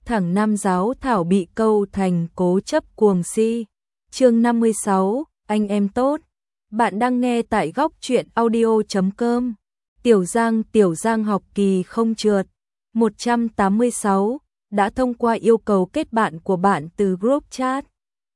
thẳng nam giáo thảo bị câu thành cố chấp cuồng si. Chương 56, anh em tốt. Bạn đang nghe tại góc truyện audio.com. Tiểu Giang học kỳ không trượt. 186, đã thông qua yêu cầu kết bạn của bạn từ group chat.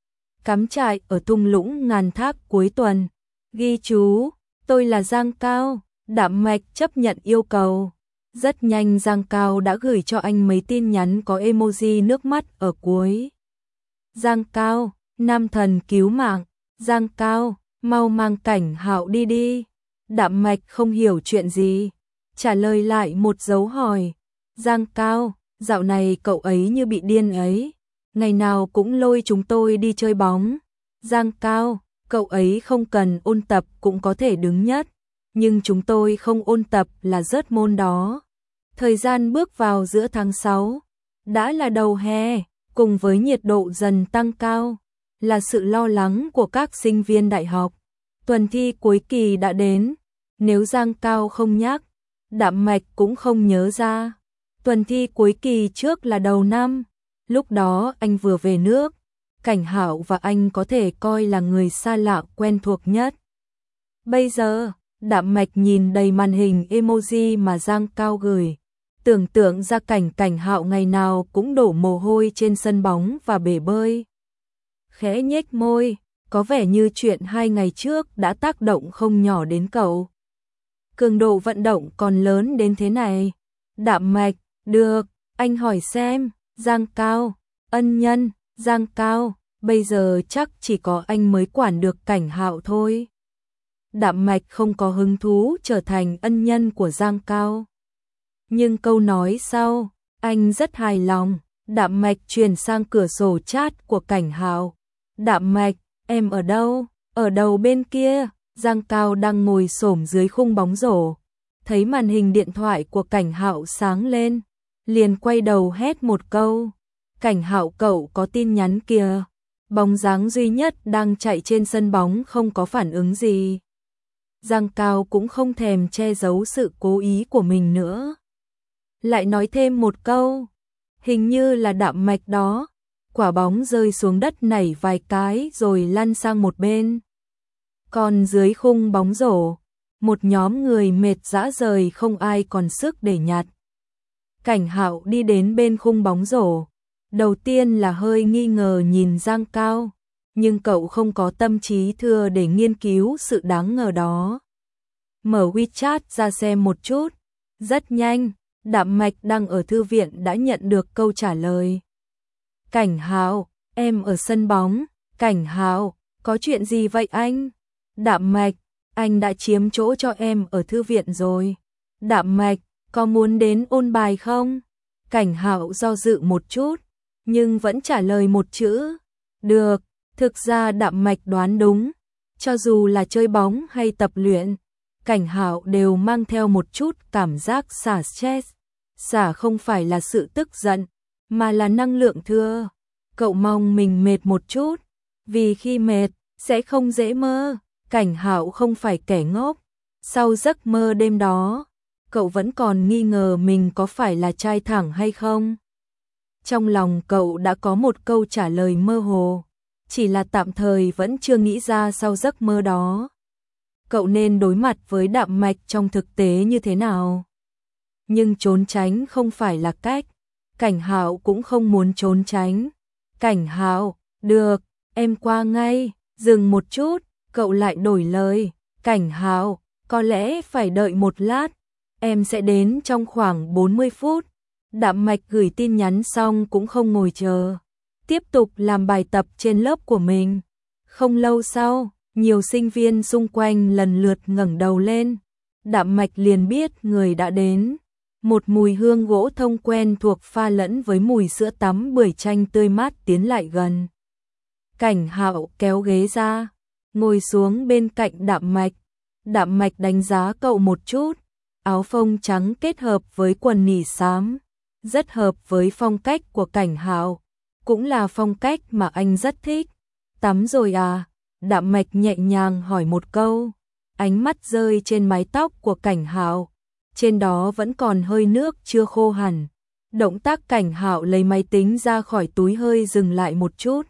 Cắm trại ở thung lũng ngàn thác cuối tuần. Ghi chú, tôi là Giang Cao. Đạm Mạch chấp nhận yêu cầu. Rất nhanh Giang Cao đã gửi cho anh mấy tin nhắn có emoji nước mắt ở cuối. Giang Cao, nam thần cứu mạng. Giang Cao, mau mang Cảnh Hạo đi đi. Đạm Mạch không hiểu chuyện gì, trả lời lại một dấu hỏi. Giang Cao, dạo này cậu ấy như bị điên ấy, ngày nào cũng lôi chúng tôi đi chơi bóng. Giang Cao, cậu ấy không cần ôn tập cũng có thể đứng nhất, nhưng chúng tôi không ôn tập là rớt môn đó. Thời gian bước vào giữa tháng 6, đã là đầu hè, cùng với nhiệt độ dần tăng cao, là sự lo lắng của các sinh viên đại học. Tuần thi cuối kỳ đã đến, nếu Giang Cao không nhắc, Đạm Mạch cũng không nhớ ra. Tuần thi cuối kỳ trước là đầu năm, lúc đó anh vừa về nước, Cảnh Hạo và anh có thể coi là người xa lạ quen thuộc nhất. Bây giờ, Đạm Mạch nhìn đầy màn hình emoji mà Giang Cao gửi, tưởng tượng ra Cảnh Hạo ngày nào cũng đổ mồ hôi trên sân bóng và bể bơi. Khẽ nhếch môi, có vẻ như chuyện 2 ngày trước đã tác động không nhỏ đến cậu. Cường độ vận động còn lớn đến thế này. Đạm Mạch, được, anh hỏi xem. Giang Cao, ân nhân. Giang Cao, bây giờ chắc chỉ có anh mới quản được Cảnh Hạo thôi. Đạm Mạch không có hứng thú trở thành ân nhân của Giang Cao. Nhưng câu nói sau, anh rất hài lòng. Đạm Mạch chuyển sang cửa sổ chat của Cảnh Hạo. Đạm Mạch, em ở đâu? Ở đầu bên kia. Giang Cao đang ngồi xổm dưới khung bóng rổ, thấy màn hình điện thoại của Cảnh Hạo sáng lên, liền quay đầu hét một câu. Cảnh Hạo, cậu có tin nhắn kìa. Bóng dáng duy nhất đang chạy trên sân bóng không có phản ứng gì. Giang Cao cũng không thèm che giấu sự cố ý của mình nữa, lại nói thêm một câu. Hình như là Đạm Mạch đó. Quả bóng rơi xuống đất nảy vài cái rồi lăn sang một bên. Còn dưới khung bóng rổ, một nhóm người mệt rã rời không ai còn sức để nhặt. Cảnh Hạo đi đến bên khung bóng rổ, đầu tiên là hơi nghi ngờ nhìn Giang Cao, nhưng cậu không có tâm trí thưa để nghiên cứu sự đáng ngờ đó. Mở WeChat ra xem một chút, rất nhanh, Đạm Mạch đang ở thư viện đã nhận được câu trả lời. Cảnh Hạo, em ở sân bóng. Cảnh Hạo, có chuyện gì vậy anh? Đạm Mạch, anh đã chiếm chỗ cho em ở thư viện rồi. Đạm Mạch, có muốn đến ôn bài không? Cảnh Hạo do dự một chút, nhưng vẫn trả lời một chữ. Được. Thực ra Đạm Mạch đoán đúng, cho dù là chơi bóng hay tập luyện, Cảnh Hạo đều mang theo một chút cảm giác xả stress. Xả không phải là sự tức giận, mà là năng lượng thưa. Cậu mong mình mệt một chút, vì khi mệt sẽ không dễ mơ. Cảnh Hạo không phải kẻ ngốc. Sau giấc mơ đêm đó, cậu vẫn còn nghi ngờ mình có phải là trai thẳng hay không. Trong lòng cậu đã có một câu trả lời mơ hồ, chỉ là tạm thời vẫn chưa nghĩ ra sau giấc mơ đó cậu nên đối mặt với Đạm Mạch trong thực tế như thế nào. Nhưng trốn tránh không phải là cách. Cảnh Hạo cũng không muốn trốn tránh. Cảnh Hạo, được, em qua ngay. Dừng một chút, cậu lại đổi lời. Cảnh Hạo, có lẽ phải đợi một lát, em sẽ đến trong khoảng 40 phút. Đạm Mạch gửi tin nhắn xong cũng không ngồi chờ, tiếp tục làm bài tập trên lớp của mình. Không lâu sau, nhiều sinh viên xung quanh lần lượt ngẩng đầu lên. Đạm Mạch liền biết người đã đến. Một mùi hương gỗ thông quen thuộc pha lẫn với mùi sữa tắm bưởi chanh tươi mát tiến lại gần. Cảnh Hạo kéo ghế ra, ngồi xuống bên cạnh Đạm Mạch. Đạm Mạch đánh giá cậu một chút, áo phông trắng kết hợp với quần nỉ xám, rất hợp với phong cách của Cảnh Hạo, cũng là phong cách mà anh rất thích. Tắm rồi à? Đạm Mạch nhẹ nhàng hỏi một câu, ánh mắt rơi trên mái tóc của Cảnh Hạo, trên đó vẫn còn hơi nước chưa khô hẳn. Động tác Cảnh Hạo lấy máy tính ra khỏi túi hơi dừng lại một chút.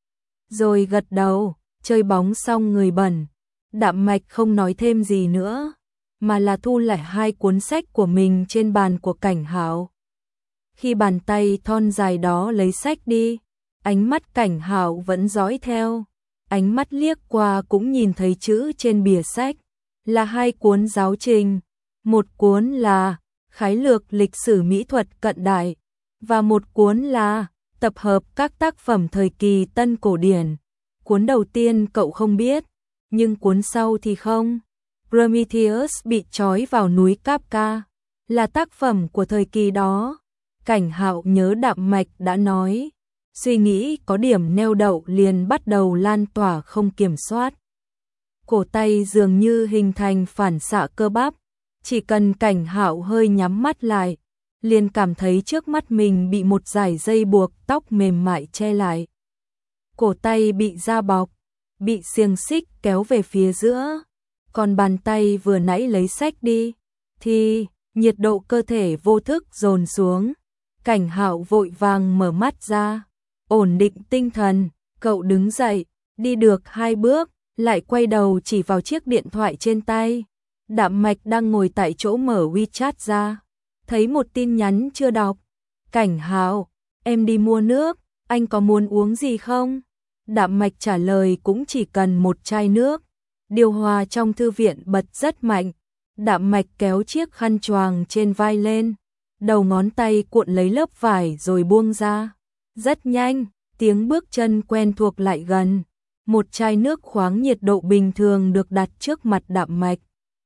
Rồi gật đầu, chơi bóng xong người bẩn. Đạm Mạch không nói thêm gì nữa, mà là thu lại hai cuốn sách của mình trên bàn của Cảnh Hạo. Khi bàn tay thon dài đó lấy sách đi, ánh mắt Cảnh Hạo vẫn dõi theo. Ánh mắt liếc qua cũng nhìn thấy chữ trên bìa sách, là hai cuốn giáo trình. Một cuốn là Khái lược lịch sử mỹ thuật cận đại, và một cuốn là tập hợp các tác phẩm thời kỳ tân cổ điển. Cuốn đầu tiên cậu không biết, nhưng cuốn sau thì không. Prometheus bị trói vào núi Kafka, là tác phẩm của thời kỳ đó. Cảnh Hạo nhớ Đạm Mạch đã nói, suy nghĩ có điểm neo đậu liền bắt đầu lan tỏa không kiểm soát. Cổ tay dường như hình thành phản xạ cơ bắp, chỉ cần Cảnh Hạo hơi nhắm mắt lại, liền cảm thấy trước mắt mình bị một dải dây buộc tóc mềm mại che lại. Cổ tay bị da bọc, bị xiềng xích kéo về phía giữa, còn bàn tay vừa nãy lấy sách đi, thì nhiệt độ cơ thể vô thức dồn xuống. Cảnh Hạo vội vàng mở mắt ra, ổn định tinh thần, cậu đứng dậy, đi được 2 bước, lại quay đầu chỉ vào chiếc điện thoại trên tay. Đạm Mạch đang ngồi tại chỗ mở WeChat ra, thấy một tin nhắn chưa đọc. Cảnh Hạo, em đi mua nước, anh có muốn uống gì không? Đạm Mạch trả lời cũng chỉ cần một chai nước. Điều hòa trong thư viện bật rất mạnh. Đạm Mạch kéo chiếc khăn choàng trên vai lên, đầu ngón tay cuộn lấy lớp vải rồi buông ra. Rất nhanh, tiếng bước chân quen thuộc lại gần. Một chai nước khoáng nhiệt độ bình thường được đặt trước mặt Đạm Mạch.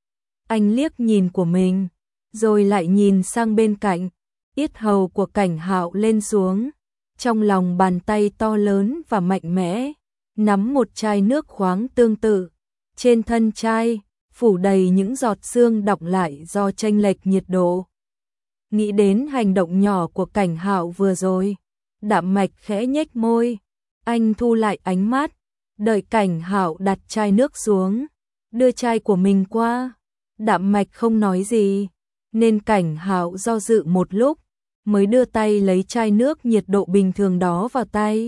Anh liếc nhìn của mình, rồi lại nhìn sang bên cạnh. Yết hầu của Cảnh Hạo lên xuống, trong lòng bàn tay to lớn và mạnh mẽ nắm một chai nước khoáng tương tự. Trên thân chai phủ đầy những giọt sương đọng lại do chênh lệch nhiệt độ. Nghĩ đến hành động nhỏ của Cảnh Hạo vừa rồi, Đạm Mạch khẽ nhếch môi. Anh thu lại ánh mắt, đợi Cảnh Hạo đặt chai nước xuống, đưa chai của mình qua. Đạm Mạch không nói gì, nên Cảnh Hạo do dự một lúc, mới đưa tay lấy chai nước nhiệt độ bình thường đó vào tay.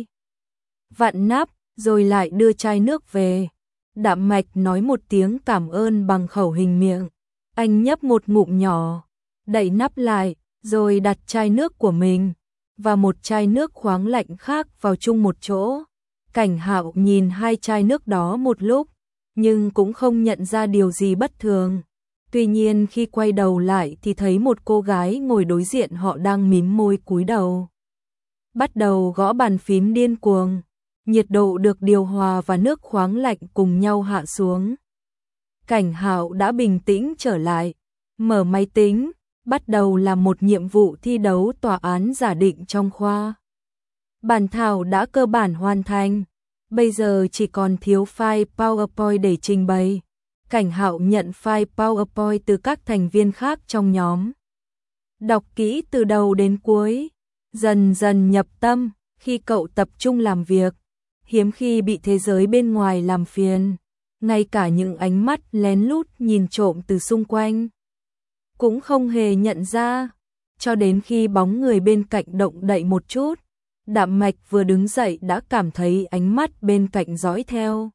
Vặn nắp, rồi lại đưa chai nước về. Đạm Mạch nói một tiếng cảm ơn bằng khẩu hình miệng. Anh nhấp một ngụm nhỏ, đậy nắp lại, rồi đặt chai nước của mình và một chai nước khoáng lạnh khác vào chung một chỗ. Cảnh Hạo nhìn hai chai nước đó một lúc, nhưng cũng không nhận ra điều gì bất thường. Tuy nhiên khi quay đầu lại thì thấy một cô gái ngồi đối diện họ đang mím môi cúi đầu, bắt đầu gõ bàn phím điên cuồng. Nhiệt độ được điều hòa và nước khoáng lạnh cùng nhau hạ xuống. Cảnh Hạo đã bình tĩnh trở lại, mở máy tính, bắt đầu làm một nhiệm vụ thi đấu tòa án giả định trong khoa. Bản thảo đã cơ bản hoàn thành, bây giờ chỉ còn thiếu file PowerPoint để trình bày. Cảnh Hạo nhận file PowerPoint từ các thành viên khác trong nhóm. Đọc kỹ từ đầu đến cuối, dần dần nhập tâm. Khi cậu tập trung làm việc, hiếm khi bị thế giới bên ngoài làm phiền, ngay cả những ánh mắt lén lút nhìn trộm từ xung quanh cũng không hề nhận ra, cho đến khi bóng người bên cạnh động đậy một chút. Đạm Mạch vừa đứng dậy đã cảm thấy ánh mắt bên cạnh dõi theo.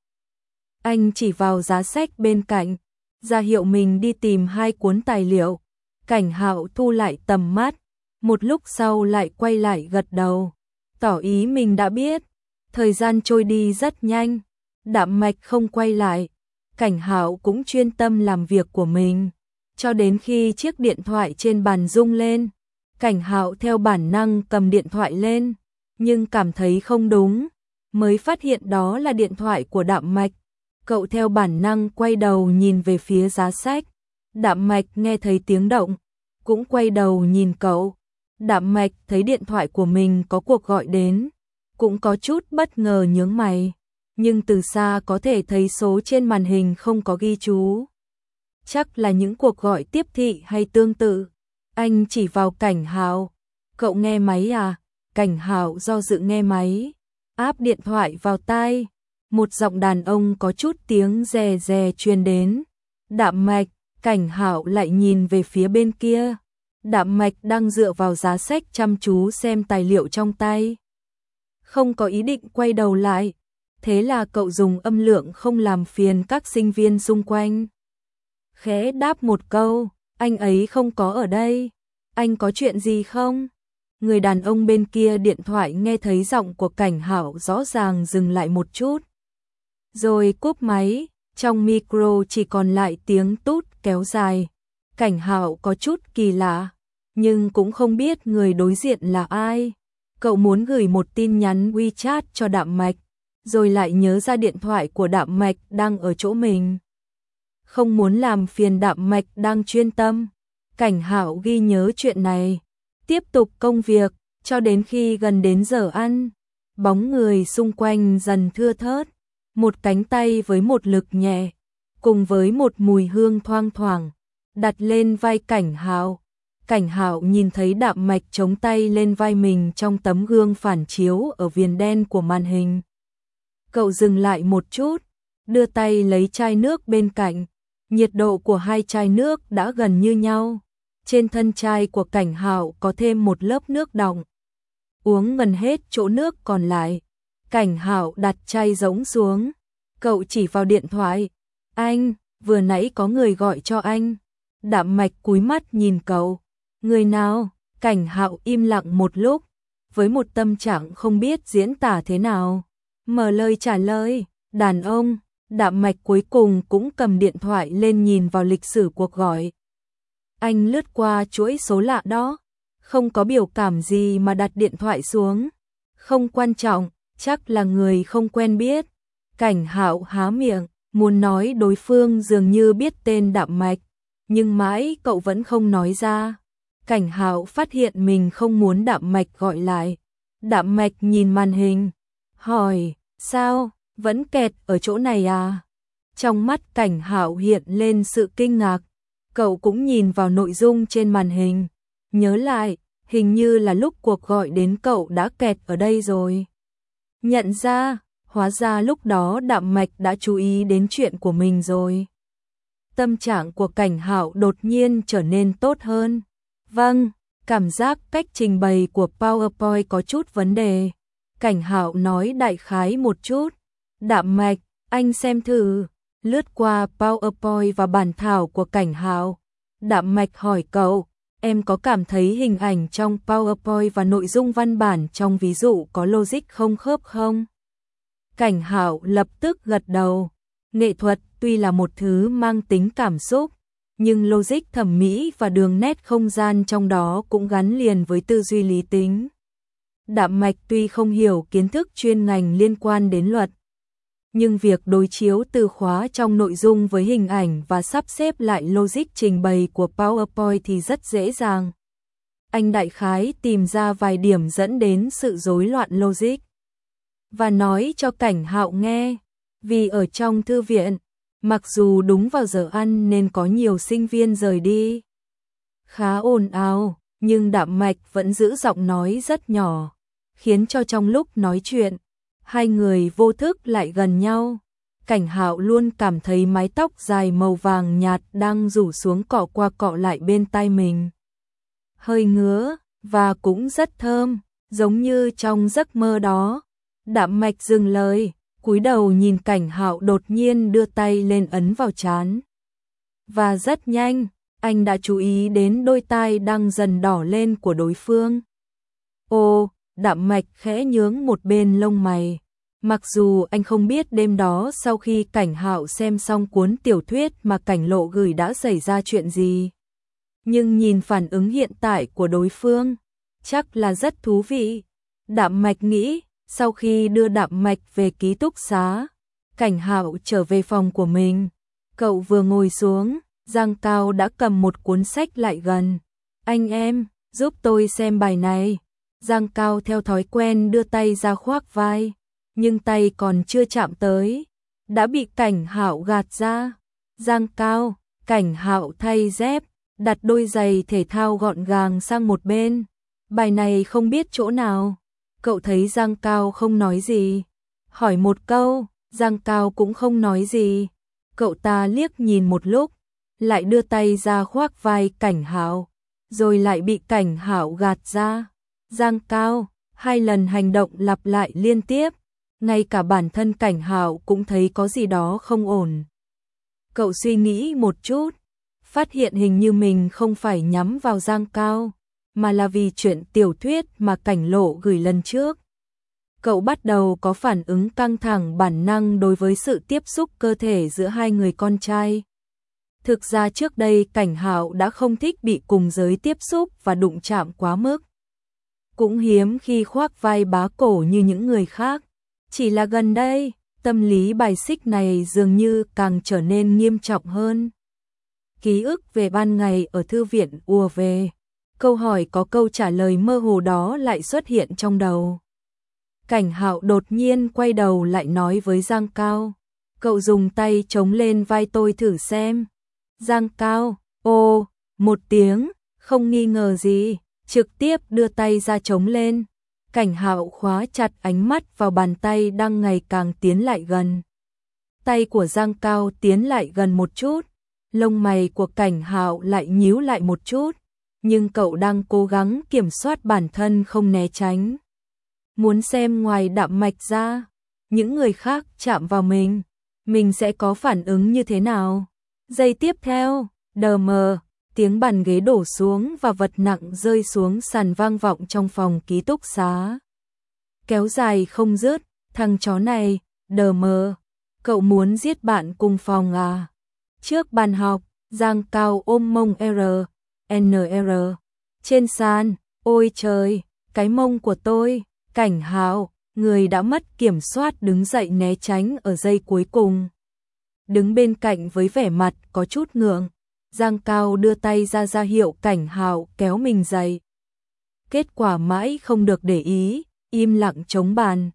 Anh chỉ vào giá sách bên cạnh, ra hiệu mình đi tìm hai cuốn tài liệu. Cảnh Hạo thu lại tầm mắt, một lúc sau lại quay lại gật đầu, tỏ ý mình đã biết. Thời gian trôi đi rất nhanh, Đạm Mạch không quay lại, Cảnh Hạo cũng chuyên tâm làm việc của mình, cho đến khi chiếc điện thoại trên bàn rung lên. Cảnh Hạo theo bản năng cầm điện thoại lên, nhưng cảm thấy không đúng, mới phát hiện đó là điện thoại của Đạm Mạch. Cậu theo bản năng quay đầu nhìn về phía giá sách. Đạm Mạch nghe thấy tiếng động, cũng quay đầu nhìn cậu. Đạm Mạch thấy điện thoại của mình có cuộc gọi đến, cũng có chút bất ngờ nhướng mày, nhưng từ xa có thể thấy số trên màn hình không có ghi chú. Chắc là những cuộc gọi tiếp thị hay tương tự. Anh chỉ vào Cảnh Hạo. Cậu nghe máy à? Cảnh Hạo do dự nghe máy, áp điện thoại vào tai. Một giọng đàn ông có chút tiếng rè rè truyền đến. Đạm Mạch. Cảnh Hạo lại nhìn về phía bên kia. Đạm Mạch đang dựa vào giá sách chăm chú xem tài liệu trong tay. Không có ý định quay đầu lại, thế là cậu dùng âm lượng không làm phiền các sinh viên xung quanh. Khẽ đáp một câu, anh ấy không có ở đây. Anh có chuyện gì không? Người đàn ông bên kia điện thoại nghe thấy giọng của Cảnh Hạo rõ ràng dừng lại một chút. Rồi cúp máy, trong micro chỉ còn lại tiếng tút kéo dài. Cảnh Hạo có chút kỳ lạ, nhưng cũng không biết người đối diện là ai. Cậu muốn gửi một tin nhắn WeChat cho Đạm Mạch, rồi lại nhớ ra điện thoại của Đạm Mạch đang ở chỗ mình. Không muốn làm phiền Đạm Mạch đang chuyên tâm, Cảnh Hạo ghi nhớ chuyện này, tiếp tục công việc, cho đến khi gần đến giờ ăn. Bóng người xung quanh dần thưa thớt, một cánh tay với một lực nhẹ, cùng với một mùi hương thoang thoảng, đặt lên vai Cảnh Hạo. Cảnh Hạo nhìn thấy Đạm Mạch chống tay lên vai mình trong tấm gương phản chiếu ở viền đen của màn hình. Cậu dừng lại một chút, đưa tay lấy chai nước bên cạnh. Nhiệt độ của hai chai nước đã gần như nhau. Trên thân chai của Cảnh Hạo có thêm một lớp nước đọng. Uống gần hết chỗ nước còn lại, Cảnh Hạo đặt chai rỗng xuống. Cậu chỉ vào điện thoại. Anh, vừa nãy có người gọi cho anh. Đạm Mạch cúi mắt nhìn cậu. Người nào? Cảnh Hạo im lặng một lúc, với một tâm trạng không biết diễn tả thế nào. Mở lời trả lời, đàn ông. Đạm Mạch cuối cùng cũng cầm điện thoại lên nhìn vào lịch sử cuộc gọi. Anh lướt qua chuỗi số lạ đó, không có biểu cảm gì mà đặt điện thoại xuống. Không quan trọng, chắc là người không quen biết. Cảnh Hạo há miệng, muốn nói đối phương dường như biết tên Đạm Mạch, nhưng mãi cậu vẫn không nói ra. Cảnh Hạo phát hiện mình không muốn Đạm Mạch gọi lại. Đạm Mạch nhìn màn hình, hỏi, sao, vẫn kẹt ở chỗ này à? Trong mắt Cảnh Hạo hiện lên sự kinh ngạc. Cậu cũng nhìn vào nội dung trên màn hình, nhớ lại, hình như là lúc cuộc gọi đến cậu đã kẹt ở đây rồi. Nhận ra, hóa ra lúc đó Đạm Mạch đã chú ý đến chuyện của mình rồi. Tâm trạng của Cảnh Hạo đột nhiên trở nên tốt hơn. Vâng, cảm giác cách trình bày của PowerPoint có chút vấn đề. Cảnh Hạo nói đại khái một chút. Đạm Mạch, anh xem thử. Lướt qua PowerPoint và bản thảo của Cảnh Hạo. Đạm Mạch hỏi cậu, em có cảm thấy hình ảnh trong PowerPoint và nội dung văn bản trong ví dụ có logic không khớp không? Cảnh Hạo lập tức gật đầu. Nghệ thuật tuy là một thứ mang tính cảm xúc, nhưng logic thẩm mỹ và đường nét không gian trong đó cũng gắn liền với tư duy lý tính. Đạm Mạch tuy không hiểu kiến thức chuyên ngành liên quan đến luật, nhưng việc đối chiếu từ khóa trong nội dung với hình ảnh và sắp xếp lại logic trình bày của PowerPoint thì rất dễ dàng. Anh đại khái tìm ra vài điểm dẫn đến sự rối loạn logic và nói cho Cảnh Hạo nghe. Vì ở trong thư viện, mặc dù đúng vào giờ ăn nên có nhiều sinh viên rời đi, khá ồn ào, nhưng Đạm Mạch vẫn giữ giọng nói rất nhỏ, khiến cho trong lúc nói chuyện, hai người vô thức lại gần nhau. Cảnh Hạo luôn cảm thấy mái tóc dài màu vàng nhạt đang rủ xuống cọ qua cọ lại bên tai mình. Hơi ngứa, và cũng rất thơm, giống như trong giấc mơ đó. Đạm Mạch dừng lời, cúi đầu nhìn Cảnh Hạo đột nhiên đưa tay lên ấn vào trán. Và rất nhanh, anh đã chú ý đến đôi tai đang dần đỏ lên của đối phương. Ồ, Đạm Mạch khẽ nhướng một bên lông mày. Mặc dù anh không biết đêm đó sau khi Cảnh Hạo xem xong cuốn tiểu thuyết mà Cảnh Lộ gửi đã xảy ra chuyện gì, nhưng nhìn phản ứng hiện tại của đối phương, chắc là rất thú vị. Đạm Mạch nghĩ, sau khi đưa Đạm Mạch về ký túc xá, Cảnh Hạo trở về phòng của mình. Cậu vừa ngồi xuống, Giang Cao đã cầm một cuốn sách lại gần. Anh em, giúp tôi xem bài này. Giang Cao theo thói quen đưa tay ra khoác vai, nhưng tay còn chưa chạm tới, đã bị Cảnh Hạo gạt ra. Giang Cao, Cảnh Hạo thay dép, đặt đôi giày thể thao gọn gàng sang một bên. Bài này không biết chỗ nào. Cậu thấy Giang Cao không nói gì, hỏi một câu, Giang Cao cũng không nói gì. Cậu ta liếc nhìn một lúc, lại đưa tay ra khoác vai Cảnh Hạo. rồi lại bị Cảnh Hạo gạt ra. Giang Cao, 2 lần hành động lặp lại liên tiếp, ngay cả bản thân Cảnh Hạo cũng thấy có gì đó không ổn. Cậu suy nghĩ một chút, phát hiện hình như mình không phải nhắm vào Giang Cao, mà là vì chuyện tiểu thuyết mà Cảnh Lộ gửi lần trước. Cậu bắt đầu có phản ứng căng thẳng bản năng đối với sự tiếp xúc cơ thể giữa hai người con trai. Thực ra trước đây Cảnh Hạo đã không thích bị cùng giới tiếp xúc và đụng chạm quá mức. Cũng hiếm khi khoác vai bá cổ như những người khác. Chỉ là gần đây, tâm lý bài xích này dường như càng trở nên nghiêm trọng hơn. Ký ức về ban ngày ở thư viện ùa về. Câu hỏi có câu trả lời mơ hồ đó lại xuất hiện trong đầu. Cảnh Hạo đột nhiên quay đầu lại nói với Giang Cao. Cậu dùng tay chống lên vai tôi thử xem. Giang Cao, ô, một tiếng, không nghi ngờ gì, trực tiếp đưa tay ra chống lên. Cảnh Hạo khóa chặt ánh mắt vào bàn tay đang ngày càng tiến lại gần. Tay của Giang Cao tiến lại gần một chút, lông mày của Cảnh Hạo lại nhíu lại một chút, nhưng cậu đang cố gắng kiểm soát bản thân không né tránh. Muốn xem ngoài đạm mạch ra, những người khác chạm vào mình sẽ có phản ứng như thế nào. Giây tiếp theo, đờ mờ, tiếng bàn ghế đổ xuống và vật nặng rơi xuống sàn vang vọng trong phòng ký túc xá. Kéo dài không dứt, thằng chó này, đờ mờ, cậu muốn giết bạn cùng phòng à? Trước bàn học, Giang Cao ôm mông NR trên sàn, ôi trời, cái mông của tôi. Cảnh Hạo, người đã mất kiểm soát đứng dậy né tránh ở giây cuối cùng. Đứng bên cạnh với vẻ mặt có chút ngượng, Giang Cao đưa tay ra hiệu Cảnh Hạo kéo mình dậy. Kết quả mãi không được để ý, im lặng chống bàn.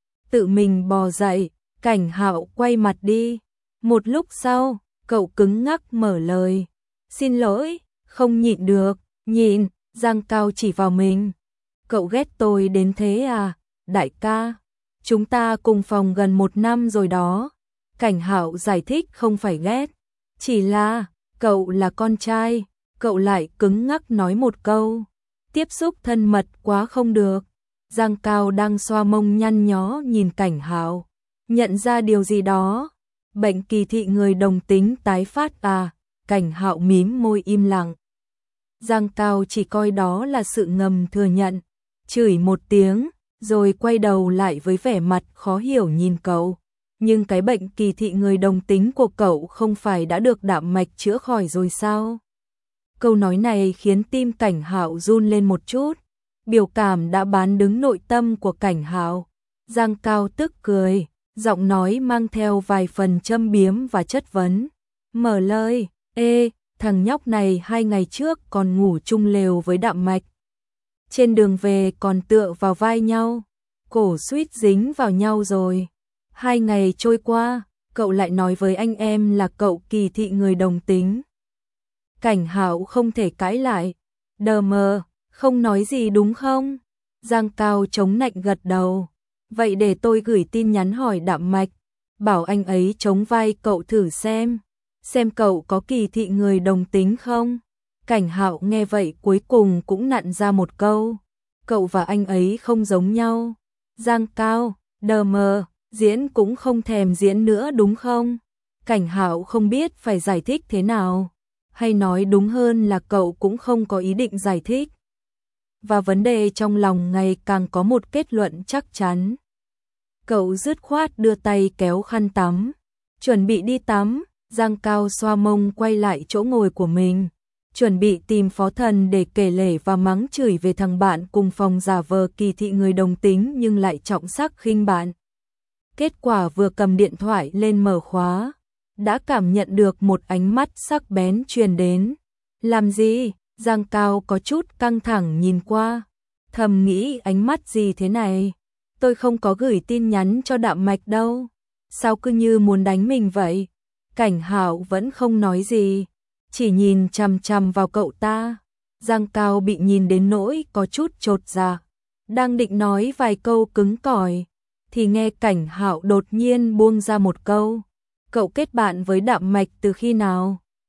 Tự mình bò dậy, Cảnh Hạo quay mặt đi. Một lúc sau, cậu cứng ngắc mở lời. Xin lỗi, không nhịn được, nhịn, Giang Cao chỉ vào mình. Cậu ghét tôi đến thế à, đại ca? Chúng ta cùng phòng gần 1 năm rồi đó. Cảnh Hạo giải thích không phải ghét, chỉ là, cậu là con trai, cậu lại cứng ngắc nói một câu. Tiếp xúc thân mật quá không được. Giang Cao đang xoa mông nhăn nhó nhìn Cảnh Hạo, nhận ra điều gì đó. Bệnh kỳ thị người đồng tính tái phát à? Cảnh Hạo mím môi im lặng. Giang Cao chỉ coi đó là sự ngầm thừa nhận, chửi một tiếng, rồi quay đầu lại với vẻ mặt khó hiểu nhìn cậu. Nhưng cái bệnh kỳ thị người đồng tính của cậu không phải đã được đạm mạch chữa khỏi rồi sao? Câu nói này khiến tim Cảnh Hạo run lên một chút. Biểu cảm đã bán đứng nội tâm của Cảnh Hạo. Giang Cao tức cười, giọng nói mang theo vài phần châm biếm và chất vấn. Mở lời, ê, thằng nhóc này 2 ngày trước còn ngủ chung lều với đạm mạch. Trên đường về còn tựa vào vai nhau, cổ suýt dính vào nhau rồi. 2 ngày trôi qua, cậu lại nói với anh em là cậu kỳ thị người đồng tính. Cảnh Hạo không thể cãi lại. Đờ mờ, không nói gì đúng không? Giang Cao chống nạnh gật đầu. Vậy để tôi gửi tin nhắn hỏi đạm mạch, bảo anh ấy chống vai cậu thử xem cậu có kỳ thị người đồng tính không? Cảnh Hạo nghe vậy cuối cùng cũng nặn ra một câu. Cậu và anh ấy không giống nhau. Giang Cao, đờ mờ, diễn cũng không thèm diễn nữa đúng không? Cảnh Hạo không biết phải giải thích thế nào. Hay nói đúng hơn là cậu cũng không có ý định giải thích. Và vấn đề trong lòng ngày càng có một kết luận chắc chắn. Cậu dứt khoát đưa tay kéo khăn tắm, chuẩn bị đi tắm. Giang Cao xoa mông quay lại chỗ ngồi của mình, chuẩn bị tìm Phó Thần để kể lể và mắng chửi về thằng bạn cùng phòng giả vờ kỳ thị người đồng tính nhưng lại trọng sắc khinh bạn. Kết quả vừa cầm điện thoại lên mở khóa, đã cảm nhận được một ánh mắt sắc bén truyền đến. Làm gì? Giang Cao có chút căng thẳng nhìn qua, thầm nghĩ ánh mắt gì thế này? Tôi không có gửi tin nhắn cho đạm mạch đâu. Sao cứ như muốn đánh mình vậy? Cảnh Hạo vẫn không nói gì, chỉ nhìn chằm chằm vào cậu ta. Giang Cao bị nhìn đến nỗi có chút chột dạ, đang định nói vài câu cứng cỏi, thì nghe Cảnh Hạo đột nhiên buông ra một câu. Cậu kết bạn với đạm mạch từ khi nào?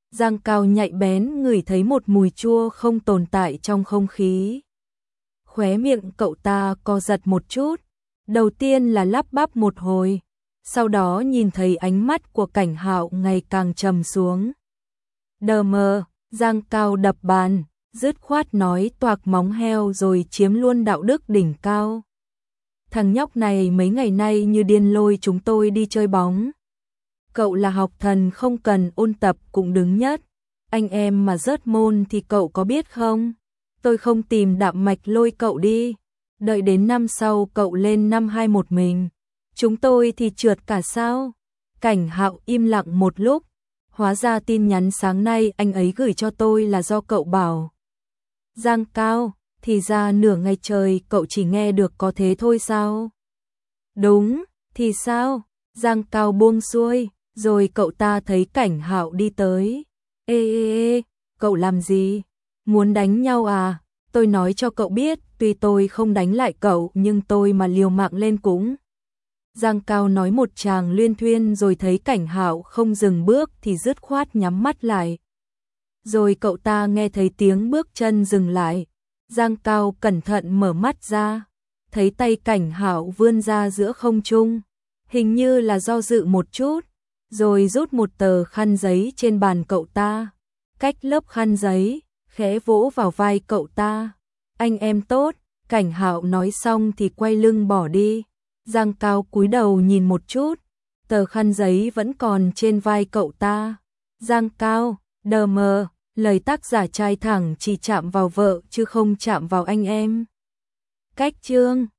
Giang Cao nhạy bén ngửi thấy một mùi chua không tồn tại trong không khí. Khóe miệng cậu ta co giật một chút, đầu tiên là lắp bắp một hồi, sau đó nhìn thấy ánh mắt của Cảnh Hạo ngày càng trầm xuống. Đờ mờ, Giang Cao đập bàn, dứt khoát nói toạc móng heo rồi chiếm luôn đạo đức đỉnh cao. Thằng nhóc này mấy ngày nay như điên lôi chúng tôi đi chơi bóng. Cậu là học thần không cần ôn tập cũng đứng nhất. Anh em mà rớt môn thì cậu có biết không? Tôi không tìm Đạm Mạch lôi cậu đi. Đợi đến năm sau cậu lên năm 2 một mình. Chúng tôi thì trượt cả sao? Cảnh Hạo im lặng một lúc. Hóa ra tin nhắn sáng nay anh ấy gửi cho tôi là do cậu bảo. Giang Cao, thì ra nửa ngày trời cậu chỉ nghe được có thế thôi sao? Đúng, thì sao? Giang Cao buông xuôi, rồi cậu ta thấy Cảnh Hạo đi tới. Ê, cậu làm gì? Muốn đánh nhau à? Tôi nói cho cậu biết, tuy tôi không đánh lại cậu nhưng tôi mà liều mạng lên cũng. Giang Cao nói một tràng luyên thuyên rồi thấy Cảnh Hạo không dừng bước thì dứt khoát nhắm mắt lại. Rồi cậu ta nghe thấy tiếng bước chân dừng lại. Giang Cao cẩn thận mở mắt ra, thấy tay Cảnh Hạo vươn ra giữa không trung, hình như là do dự một chút, rồi rút một tờ khăn giấy trên bàn cậu ta, cách lớp khăn giấy, khẽ vỗ vào vai cậu ta. Anh em tốt, Cảnh Hạo nói xong thì quay lưng bỏ đi. Giang Cao cúi đầu nhìn một chút, tờ khăn giấy vẫn còn trên vai cậu ta. Giang Cao, đờ mờ, lời tác giả trai thẳng chỉ chạm vào vợ chứ không chạm vào anh em. Cách chương